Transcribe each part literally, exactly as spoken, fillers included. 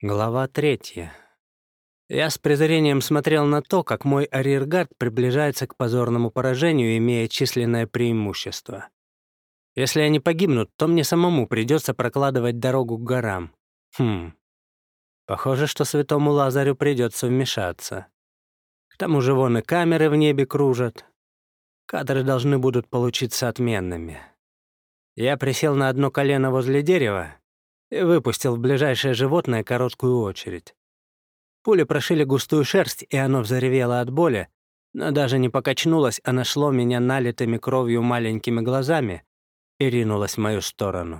Глава третья. Я с презрением смотрел на то, как мой арьергард приближается к позорному поражению, имея численное преимущество. Если они погибнут, то мне самому придется прокладывать дорогу к горам. Хм. Похоже, что святому Лазарю придется вмешаться. К тому же вон и камеры в небе кружат. Кадры должны будут получиться отменными. Я присел на одно колено возле дерева и выпустил в ближайшее животное короткую очередь. Пули прошили густую шерсть, и оно взревело от боли, но даже не покачнулось, а нашло меня налитыми кровью маленькими глазами и ринулось в мою сторону.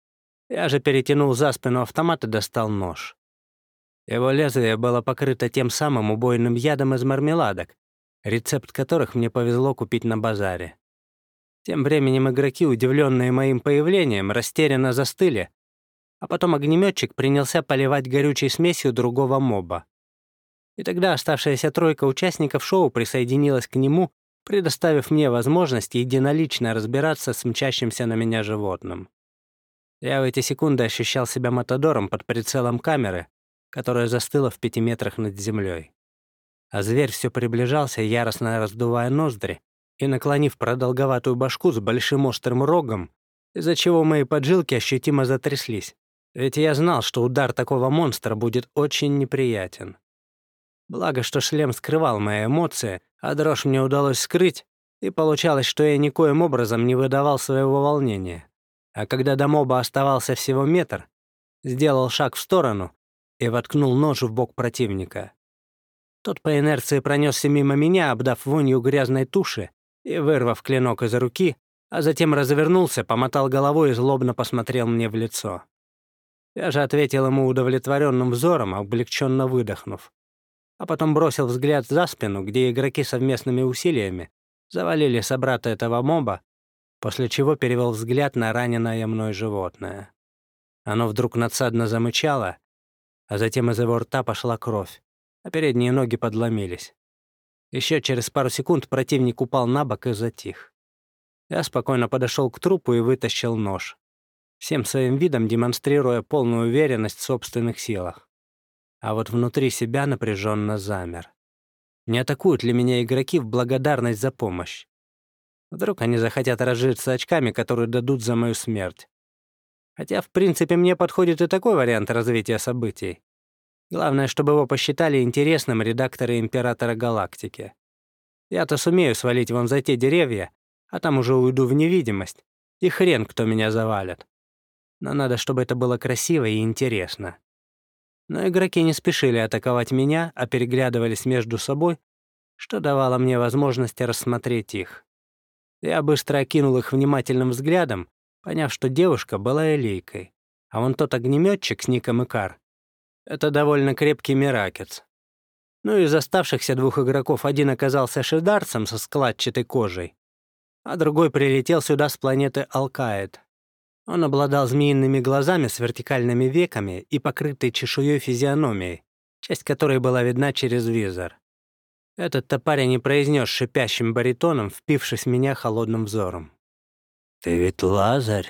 Я же перетянул за спину автомат и достал нож. Его лезвие было покрыто тем самым убойным ядом из мармеладок, рецепт которых мне повезло купить на базаре. Тем временем игроки, удивленные моим появлением, растерянно застыли, а потом огнеметчик принялся поливать горючей смесью другого моба. И тогда оставшаяся тройка участников шоу присоединилась к нему, предоставив мне возможность единолично разбираться с мчащимся на меня животным. Я в эти секунды ощущал себя матадором под прицелом камеры, которая застыла в пяти метрах над землей. А зверь все приближался, яростно раздувая ноздри и наклонив продолговатую башку с большим острым рогом, из-за чего мои поджилки ощутимо затряслись. Ведь я знал, что удар такого монстра будет очень неприятен. Благо, что шлем скрывал мои эмоции, а дрожь мне удалось скрыть, и получалось, что я никоим образом не выдавал своего волнения. А когда до моба оставался всего метр, сделал шаг в сторону и воткнул нож в бок противника. Тот по инерции пронесся мимо меня, обдав вонью грязной туши и вырвав клинок из руки, а затем развернулся, помотал головой и злобно посмотрел мне в лицо. Я же ответил ему удовлетворенным взором, облегченно выдохнув. А потом бросил взгляд за спину, где игроки совместными усилиями завалили собрата этого моба, после чего перевел взгляд на раненое мной животное. Оно вдруг надсадно замычало, а затем из его рта пошла кровь, а передние ноги подломились. Еще через пару секунд противник упал на бок и затих. Я спокойно подошел к трупу и вытащил нож, всем своим видом демонстрируя полную уверенность в собственных силах. А вот внутри себя напряженно замер. Не атакуют ли меня игроки в благодарность за помощь? Вдруг они захотят разжиться очками, которые дадут за мою смерть. Хотя, в принципе, мне подходит и такой вариант развития событий. Главное, чтобы его посчитали интересным редакторы Императора Галактики. Я-то сумею свалить вон за те деревья, а там уже уйду в невидимость, и хрен кто меня завалит. Но надо, чтобы это было красиво и интересно. Но игроки не спешили атаковать меня, а переглядывались между собой, что давало мне возможность рассмотреть их. Я быстро окинул их внимательным взглядом, поняв, что девушка была элейкой, а вон тот огнеметчик с ником Икар — это довольно крепкий миракец. Ну и из оставшихся двух игроков один оказался шидарцем со складчатой кожей, а другой прилетел сюда с планеты Алкаид. Он обладал змеиными глазами с вертикальными веками и покрытой чешуей физиономией, часть которой была видна через визор. Этот-то парень не произнес шипящим баритоном, впившись в меня холодным взором. «Ты ведь Лазарь?»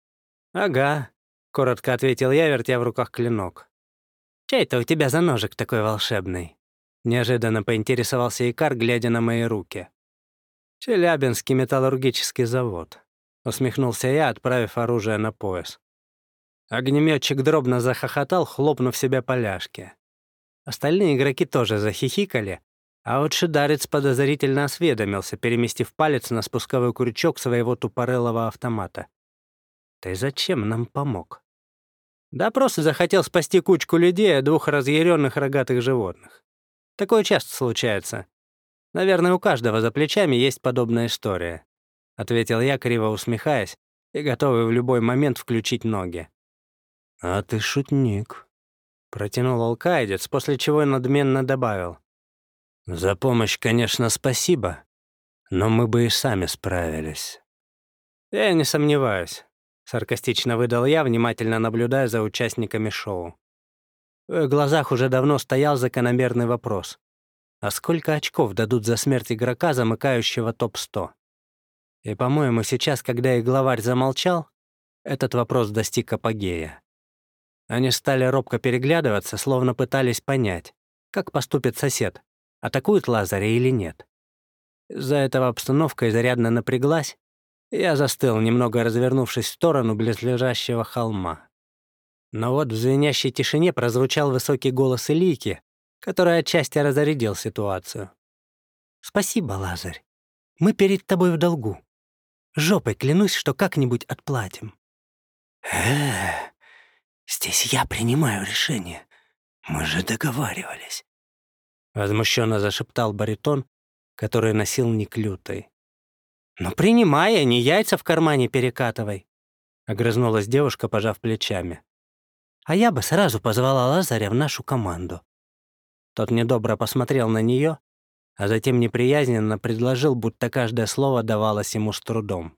«Ага», — коротко ответил я, вертя в руках клинок. «Чей это у тебя за ножик такой волшебный?» Неожиданно поинтересовался Икар, глядя на мои руки. «Челябинский металлургический завод», — усмехнулся я, отправив оружие на пояс. Огнеметчик дробно захохотал, хлопнув себя по ляжке. Остальные игроки тоже захихикали, а вот шидарец подозрительно осведомился, переместив палец на спусковой крючок своего тупорылого автомата. «Ты зачем нам помог?» «Да просто захотел спасти кучку людей от двух разъяренных рогатых животных. Такое часто случается. Наверное, у каждого за плечами есть подобная история», — ответил я, криво усмехаясь, и готовый в любой момент включить ноги. «А ты шутник», — протянул алкаидец, после чего надменно добавил. «За помощь, конечно, спасибо, но мы бы и сами справились». «Я не сомневаюсь», — саркастично выдал я, внимательно наблюдая за участниками шоу. В их глазах уже давно стоял закономерный вопрос. А сколько очков дадут за смерть игрока, замыкающего топ сто? И, по-моему, сейчас, когда их главарь замолчал, этот вопрос достиг апогея. Они стали робко переглядываться, словно пытались понять, как поступит сосед, атакует Лазаря или нет. Из-за этого обстановка изрядно напряглась, и я застыл, немного развернувшись в сторону близлежащего холма. Но вот в звенящей тишине прозвучал высокий голос Илийки, который отчасти разрядил ситуацию. «Спасибо, Лазарь. Мы перед тобой в долгу. Жопой клянусь, что как-нибудь отплатим». «Э, здесь я принимаю решение. Мы же договаривались», — возмущенно зашептал баритон, который носил ник Лютый. «Ну принимай, а не яйца в кармане перекатывай», — огрызнулась девушка, пожав плечами. «А я бы сразу позвала Лазаря в нашу команду». Тот недобро посмотрел на нее, а затем неприязненно предложил, будто каждое слово давалось ему с трудом.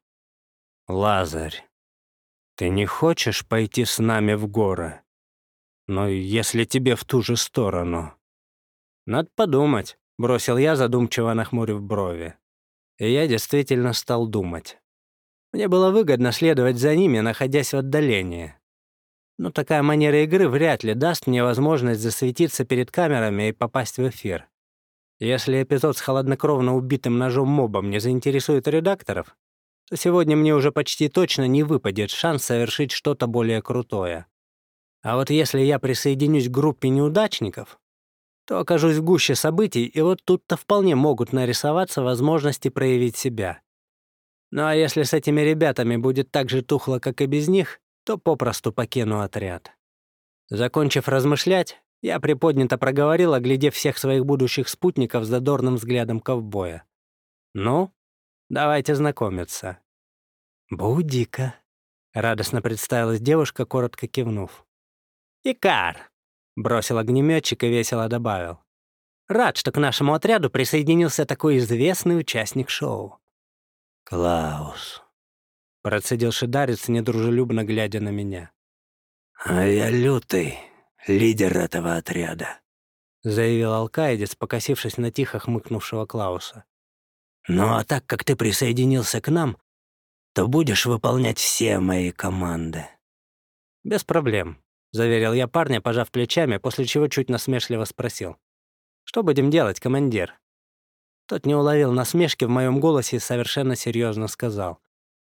«Лазарь, ты не хочешь пойти с нами в горы? Но если тебе в ту же сторону...» «Надо подумать», — бросил я, задумчиво нахмурив брови. И я действительно стал думать. Мне было выгодно следовать за ними, находясь в отдалении. Но такая манера игры вряд ли даст мне возможность засветиться перед камерами и попасть в эфир. Если эпизод с хладнокровно убитым ножом мобом не заинтересует редакторов, то сегодня мне уже почти точно не выпадет шанс совершить что-то более крутое. А вот если я присоединюсь к группе неудачников, то окажусь в гуще событий, и вот тут-то вполне могут нарисоваться возможности проявить себя. Ну а если с этими ребятами будет так же тухло, как и без них, то попросту покину отряд. Закончив размышлять, я приподнято проговорил, оглядев всех своих будущих спутников с задорным взглядом ковбоя. «Ну, давайте знакомиться». «Боудика», — радостно представилась девушка, коротко кивнув. «Икар», — бросил огнеметчик и весело добавил. «Рад, что к нашему отряду присоединился такой известный участник шоу». «Клаус», — процедил шидарец, недружелюбно глядя на меня. «А я Лютый, лидер этого отряда», — заявил алкаидец, покосившись на тихо хмыкнувшего Клауса. «Ну а так как ты присоединился к нам, то будешь выполнять все мои команды». «Без проблем», — заверил я парня, пожав плечами, после чего чуть насмешливо спросил. «Что будем делать, командир?» Тот не уловил насмешки в моем голосе и совершенно серьезно сказал.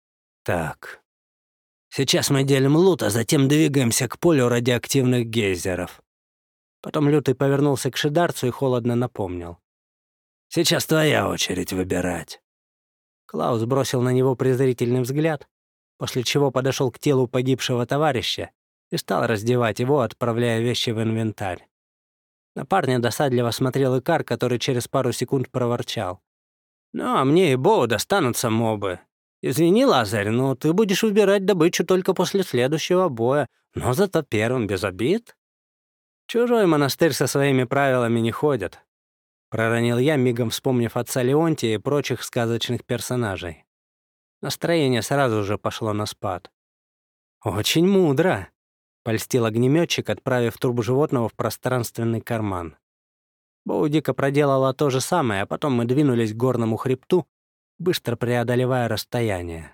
«Так, сейчас мы делим лут, а затем двигаемся к полю радиоактивных гейзеров». Потом Лютый повернулся к шидарцу и холодно напомнил. «Сейчас твоя очередь выбирать». Клаус бросил на него презрительный взгляд, после чего подошел к телу погибшего товарища и стал раздевать его, отправляя вещи в инвентарь. На парня досадливо смотрел Икар, который через пару секунд проворчал. «Ну, а мне и Боу достанутся мобы. Извини, Лазарь, но ты будешь выбирать добычу только после следующего боя, но зато первым без обид». «Чужой монастырь со своими правилами не ходит», — проронил я, мигом вспомнив отца Леонтия и прочих сказочных персонажей. Настроение сразу же пошло на спад. «Очень мудро», — польстил огнеметчик, отправив труп животного в пространственный карман. Боудика проделала то же самое, а потом мы двинулись к горному хребту, быстро преодолевая расстояние.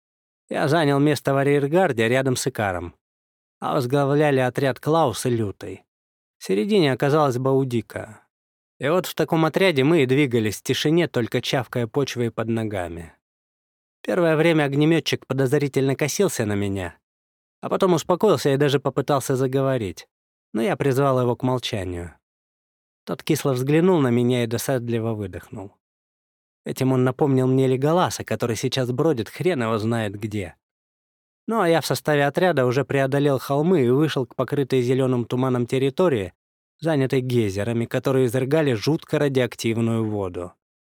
Я занял место в арьергарде рядом с Икаром, а возглавляли отряд Клаус и Лютый. В середине оказалась Боудика. И вот в таком отряде мы и двигались в тишине, только чавкая почвой под ногами. Первое время огнеметчик подозрительно косился на меня, а потом успокоился и даже попытался заговорить, но я призвал его к молчанию. Тот кисло взглянул на меня и досадливо выдохнул. Этим он напомнил мне Леголаса, который сейчас бродит хрен его знает где. Ну а я в составе отряда уже преодолел холмы и вышел к покрытой зеленым туманом территории, занятой гейзерами, которые изрыгали жутко радиоактивную воду.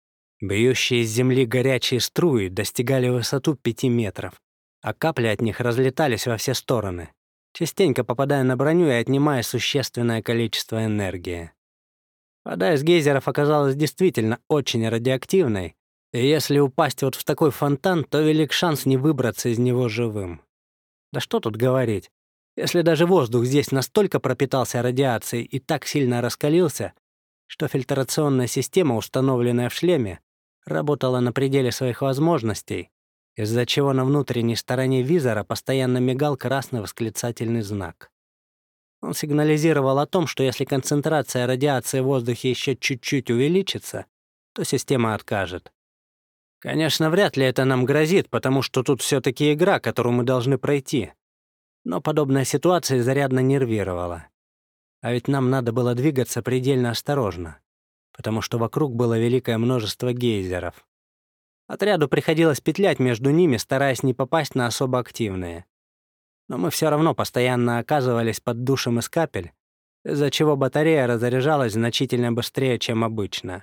Бьющие из земли горячие струи достигали высоту пяти метров, а капли от них разлетались во все стороны, частенько попадая на броню и отнимая существенное количество энергии. Вода из гейзеров оказалась действительно очень радиоактивной, и если упасть вот в такой фонтан, то велик шанс не выбраться из него живым. Да что тут говорить, если даже воздух здесь настолько пропитался радиацией и так сильно раскалился, что фильтрационная система, установленная в шлеме, работала на пределе своих возможностей, из-за чего на внутренней стороне визора постоянно мигал красный восклицательный знак. Он сигнализировал о том, что если концентрация радиации в воздухе еще чуть-чуть увеличится, то система откажет. Конечно, вряд ли это нам грозит, потому что тут все-таки игра, которую мы должны пройти. Но подобная ситуация изрядно нервировала. А ведь нам надо было двигаться предельно осторожно, потому что вокруг было великое множество гейзеров. Отряду приходилось петлять между ними, стараясь не попасть на особо активные. Но мы все равно постоянно оказывались под душем из капель, из-за чего батарея разряжалась значительно быстрее, чем обычно.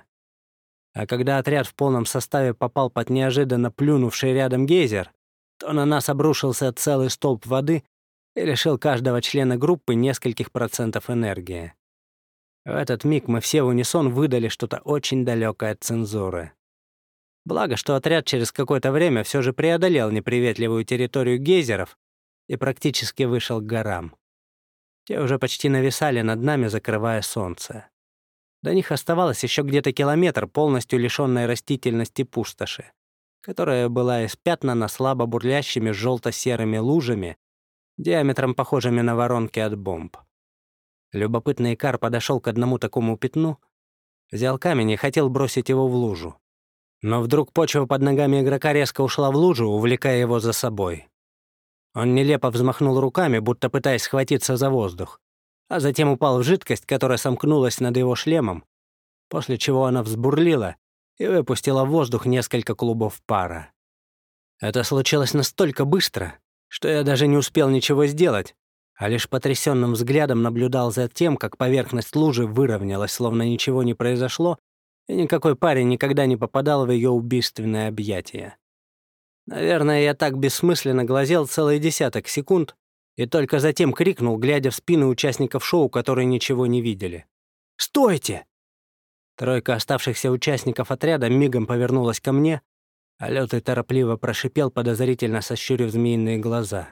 А когда отряд в полном составе попал под неожиданно плюнувший рядом гейзер, то на нас обрушился целый столб воды и лишил каждого члена группы нескольких процентов энергии. В этот миг мы все в унисон выдали что-то очень далекое от цензуры. Благо, что отряд через какое-то время все же преодолел неприветливую территорию гейзеров и практически вышел к горам. Те уже почти нависали над нами, закрывая солнце. До них оставалось еще где-то километр полностью лишенной растительности пустоши, которая была испятнана слабо бурлящими желто-серыми лужами, диаметром похожими на воронки от бомб. Любопытный Икар подошел к одному такому пятну, взял камень и хотел бросить его в лужу. Но вдруг почва под ногами игрока резко ушла в лужу, увлекая его за собой. Он нелепо взмахнул руками, будто пытаясь схватиться за воздух, а затем упал в жидкость, которая сомкнулась над его шлемом, после чего она взбурлила и выпустила в воздух несколько клубов пара. Это случилось настолько быстро, что я даже не успел ничего сделать, а лишь потрясенным взглядом наблюдал за тем, как поверхность лужи выровнялась, словно ничего не произошло, и никакой парень никогда не попадал в ее убийственное объятие. Наверное, я так бессмысленно глазел целый десяток секунд и только затем крикнул, глядя в спины участников шоу, которые ничего не видели. «Стойте!» Тройка оставшихся участников отряда мигом повернулась ко мне, а Лётый торопливо прошипел, подозрительно сощурив змеиные глаза.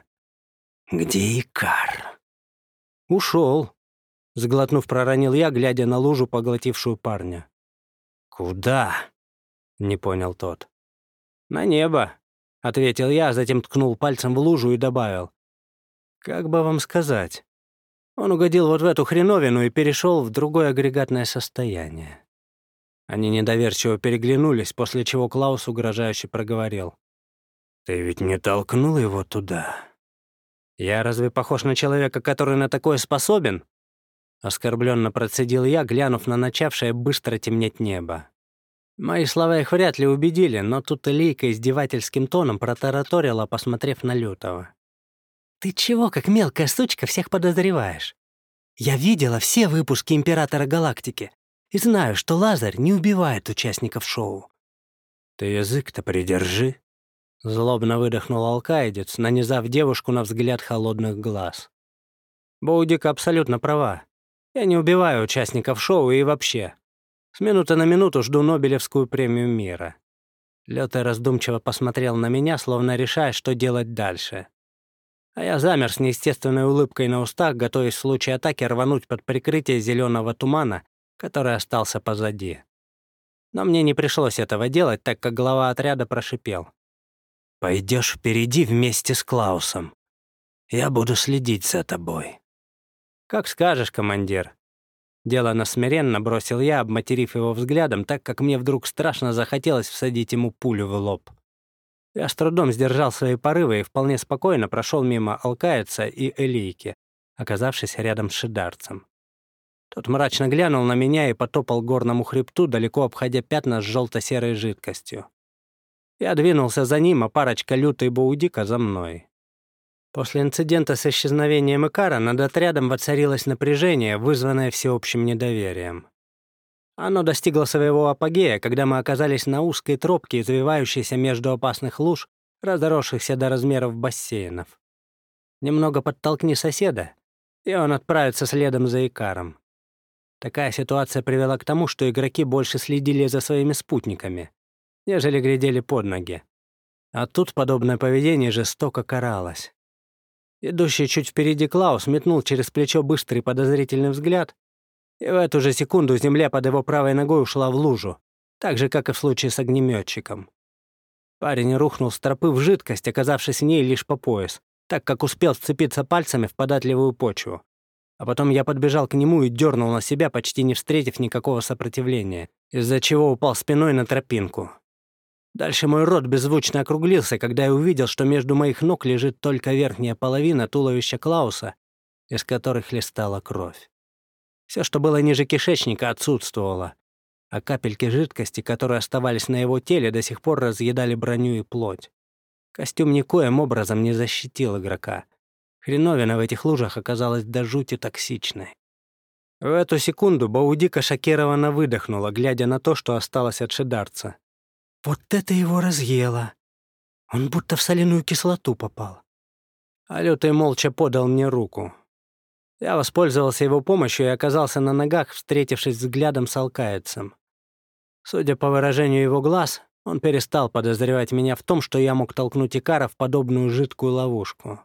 «Где Икар?» «Ушел», — сглотнув, проронил я, глядя на лужу, поглотившую парня. «Куда?» — не понял тот. «На небо», — ответил я, а затем ткнул пальцем в лужу и добавил. «Как бы вам сказать? Он угодил вот в эту хреновину и перешел в другое агрегатное состояние». Они недоверчиво переглянулись, после чего Клаус угрожающе проговорил. «Ты ведь не толкнул его туда?» «Я разве похож на человека, который на такое способен?» Оскорбленно процедил я, глянув на начавшее быстро темнеть небо. Мои слова их вряд ли убедили, но тут Элейка издевательским тоном протараторила, посмотрев на Лютого. «Ты чего, как мелкая сучка, всех подозреваешь? Я видела все выпуски «Императора Галактики» и знаю, что Лазарь не убивает участников шоу». «Ты язык-то придержи», — злобно выдохнул алкаидец, нанизав девушку на взгляд холодных глаз. Боудика абсолютно права. Я не убиваю участников шоу и вообще. С минуты на минуту жду Нобелевскую премию мира. Лётый раздумчиво посмотрел на меня, словно решая, что делать дальше. А я замер с неестественной улыбкой на устах, готовясь в случае атаки рвануть под прикрытие зеленого тумана, который остался позади. Но мне не пришлось этого делать, так как глава отряда прошипел. «Пойдешь впереди вместе с Клаусом. Я буду следить за тобой». «Как скажешь, командир». Делано смиренно бросил я, обматерив его взглядом, так как мне вдруг страшно захотелось всадить ему пулю в лоб. Я с трудом сдержал свои порывы и вполне спокойно прошел мимо Алкаица и Элейки, оказавшись рядом с шидарцем. Тот мрачно глянул на меня и потопал к горному хребту, далеко обходя пятна с желто-серой жидкостью. Я двинулся за ним, а парочка Люты и Боудика за мной. После инцидента с исчезновением Икара над отрядом воцарилось напряжение, вызванное всеобщим недоверием. Оно достигло своего апогея, когда мы оказались на узкой тропке, извивающейся между опасных луж, разросшихся до размеров бассейнов. Немного подтолкни соседа, и он отправится следом за Икаром. Такая ситуация привела к тому, что игроки больше следили за своими спутниками, нежели глядели под ноги. А тут подобное поведение жестоко каралось. Идущий чуть впереди Клаус метнул через плечо быстрый подозрительный взгляд, и в эту же секунду земля под его правой ногой ушла в лужу, так же, как и в случае с огнеметчиком. Парень рухнул с тропы в жидкость, оказавшись в ней лишь по пояс, так как успел вцепиться пальцами в податливую почву. А потом я подбежал к нему и дернул на себя, почти не встретив никакого сопротивления, из-за чего упал спиной на тропинку. Дальше мой рот беззвучно округлился, когда я увидел, что между моих ног лежит только верхняя половина туловища Клауса, из которых хлестала кровь. Все, что было ниже кишечника, отсутствовало, а капельки жидкости, которые оставались на его теле, до сих пор разъедали броню и плоть. Костюм никоим образом не защитил игрока. Хреновина в этих лужах оказалась до жути токсичной. В эту секунду Баудика шокированно выдохнула, глядя на то, что осталось от шидарца. «Вот это его разъело! Он будто в соляную кислоту попал». А Лютый молча подал мне руку. Я воспользовался его помощью и оказался на ногах, встретившись взглядом с алкаецем. Судя по выражению его глаз, он перестал подозревать меня в том, что я мог толкнуть Икара в подобную жидкую ловушку.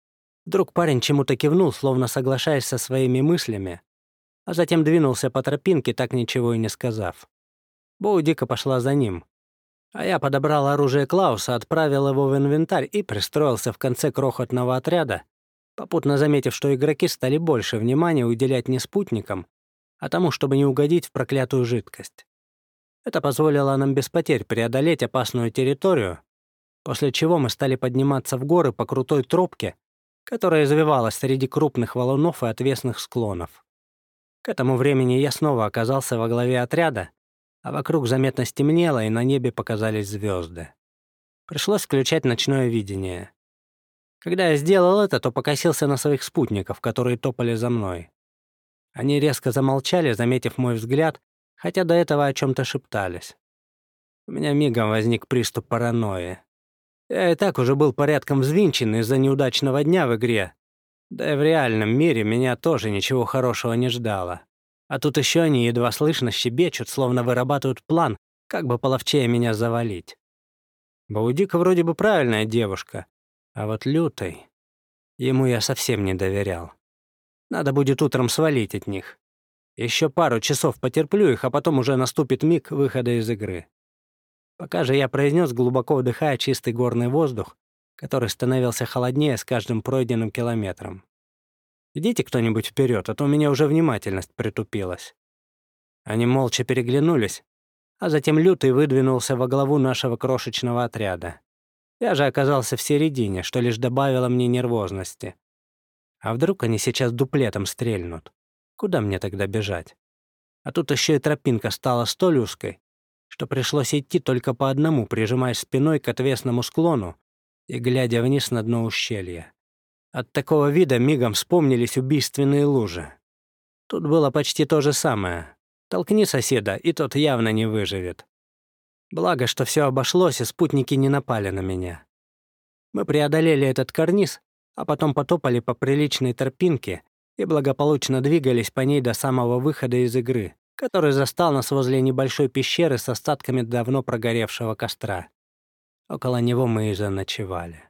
Вдруг парень чему-то кивнул, словно соглашаясь со своими мыслями, а затем двинулся по тропинке, так ничего и не сказав. Боудика пошла за ним, а я подобрал оружие Клауса, отправил его в инвентарь и пристроился в конце крохотного отряда, попутно заметив, что игроки стали больше внимания уделять не спутникам, а тому, чтобы не угодить в проклятую жидкость. Это позволило нам без потерь преодолеть опасную территорию, после чего мы стали подниматься в горы по крутой тропке, которая извивалась среди крупных валунов и отвесных склонов. К этому времени я снова оказался во главе отряда, а вокруг заметно стемнело, и на небе показались звезды. Пришлось включать ночное видение. Когда я сделал это, то покосился на своих спутников, которые топали за мной. Они резко замолчали, заметив мой взгляд, хотя до этого о чем-то шептались. У меня мигом возник приступ паранойи. Я и так уже был порядком взвинчен из-за неудачного дня в игре. Да и в реальном мире меня тоже ничего хорошего не ждало. А тут еще они едва слышно щебечут, словно вырабатывают план, как бы половчее меня завалить. Баудика вроде бы правильная девушка, а вот Лютый... Ему я совсем не доверял. Надо будет утром свалить от них. Еще пару часов потерплю их, а потом уже наступит миг выхода из игры. Пока же я произнес, глубоко вдыхая чистый горный воздух, который становился холоднее с каждым пройденным километром. «Идите кто-нибудь вперед, а то у меня уже внимательность притупилась». Они молча переглянулись, а затем Лютый выдвинулся во главу нашего крошечного отряда. Я же оказался в середине, что лишь добавило мне нервозности. А вдруг они сейчас дуплетом стрельнут? Куда мне тогда бежать? А тут еще и тропинка стала столь узкой, что пришлось идти только по одному, прижимаясь спиной к отвесному склону и глядя вниз на дно ущелья. От такого вида мигом вспомнились убийственные лужи. Тут было почти то же самое. Толкни соседа, и тот явно не выживет. Благо, что все обошлось, и спутники не напали на меня. Мы преодолели этот карниз, а потом потопали по приличной тропинке и благополучно двигались по ней до самого выхода из игры, который застал нас возле небольшой пещеры с остатками давно прогоревшего костра. Около него мы и заночевали.